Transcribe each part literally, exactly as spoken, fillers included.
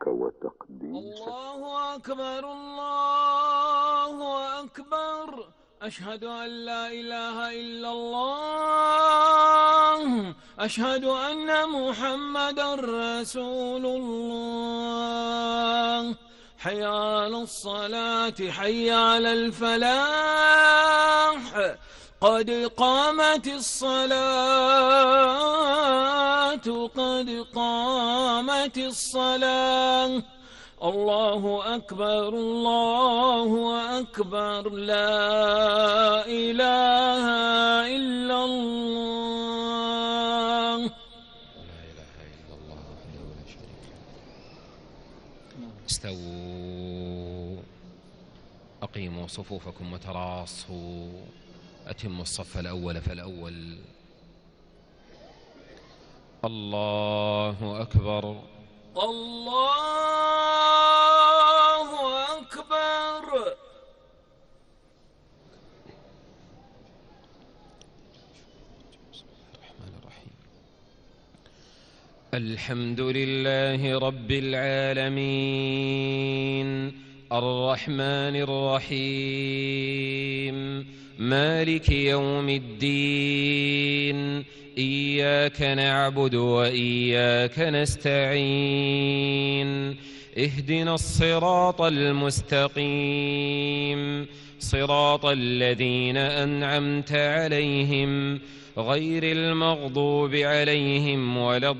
وتقديسك. الله أكبر الله أكبر، أشهد أن لا إله إلا الله، أشهد أن محمدا رسول الله. حي على الصلاة، حي على الفلاح، قد قامت الصلاة، قد قامت الصلاة. الله أكبر الله أكبر، لا إله إلا الله. لا إله إلا الله وحده لا شريك له. استووا، أقيموا صفوفكم وتراصوا، أتموا الصف الأول فالأول. الله أكبر الله أكبر. الرحمن الرحيم. الحمد لله رب العالمين، الرحمن الرحيم، مالك يوم الدين، إياك نعبد وإياك نستعين، اهدنا الصراط المستقيم، صراط الذين أنعمت عليهم غير المغضوب عليهم ولا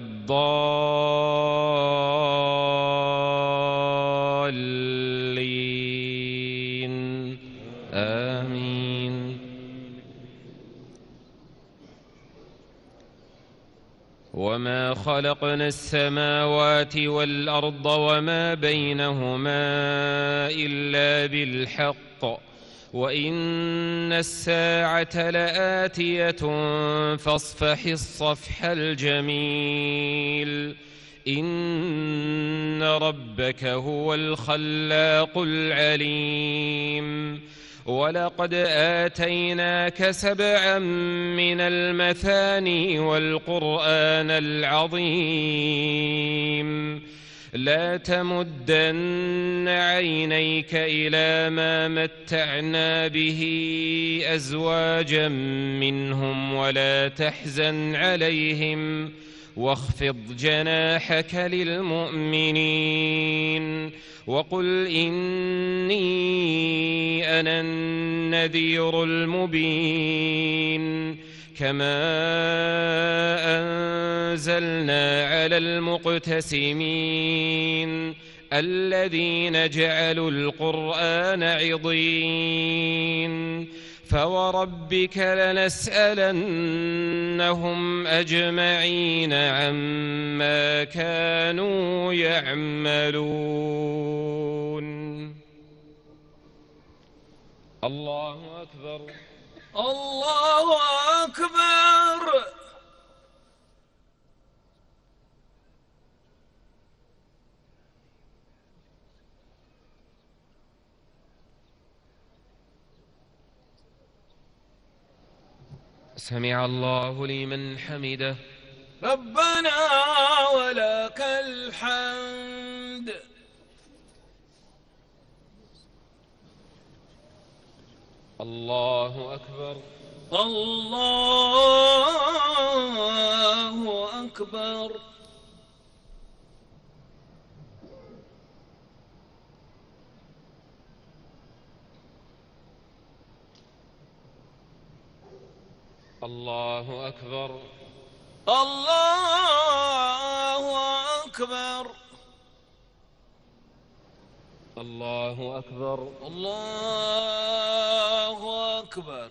الضالين، آمين. وما خلقنا السماوات والأرض وما بينهما إلا بالحق، وإن الساعة لآتية فاصفح الصفح الجميل. إن ربك هو الخلاق العليم. ولقد آتيناك سبعا من المثاني والقرآن العظيم. لا تمدن عينيك إلى ما متعنا به أزواجا منهم ولا تحزن عليهم، واخفض جناحك للمؤمنين، وقل إني أنا النذير المبين. كما أنزلنا على المقتسمين الذين جعلوا القرآن عضين. فوربك لنسألنهم أجمعين عما كانوا يعملون. الله أكبر الله أكبر. سمع الله لمن حمده. ربنا ولك الحمد. الله أكبر الله أكبر. الله أكبر الله أكبر. الله أكبر الله أكبر.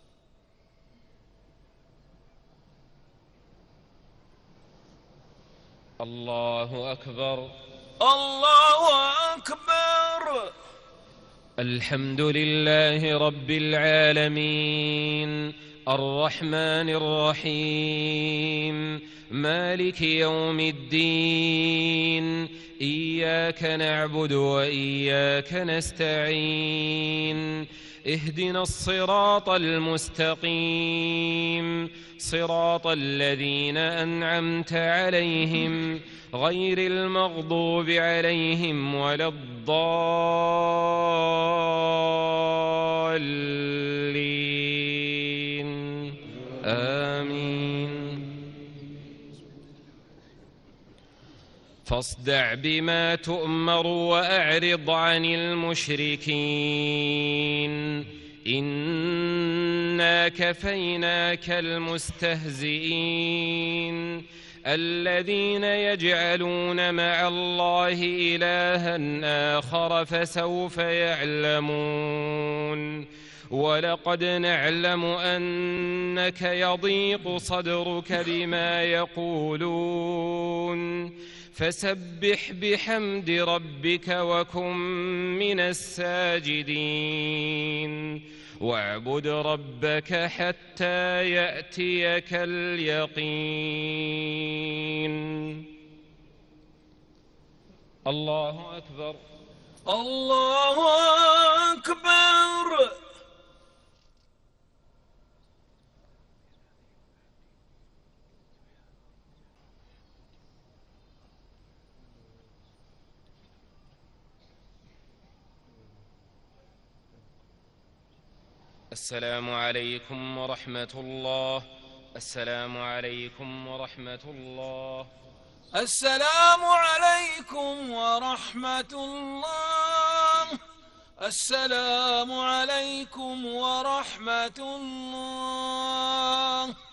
الله أكبر الله أكبر. الحمد لله رب العالمين، الرحمن الرحيم، مالك يوم الدين، إياك نعبد وإياك نستعين اهدنا الصراط المستقيم صراط الذين أنعمت عليهم غير المغضوب عليهم ولا الضالين آمين. فاصدع بما تؤمر وأعرض عن المشركين إنا كفيناك المستهزئين الذين يجعلون مع الله إلها آخر فسوف يعلمون. ولقد نعلم أنك يضيق صدرك بما يقولون فسبح بحمد ربك وكن من الساجدين واعبد ربك حتى يأتيك اليقين. الله أكبر. الله أكبر. السلام عليكم ورحمة الله. السلام عليكم ورحمة الله. السلام عليكم ورحمة الله. السلام عليكم ورحمة الله.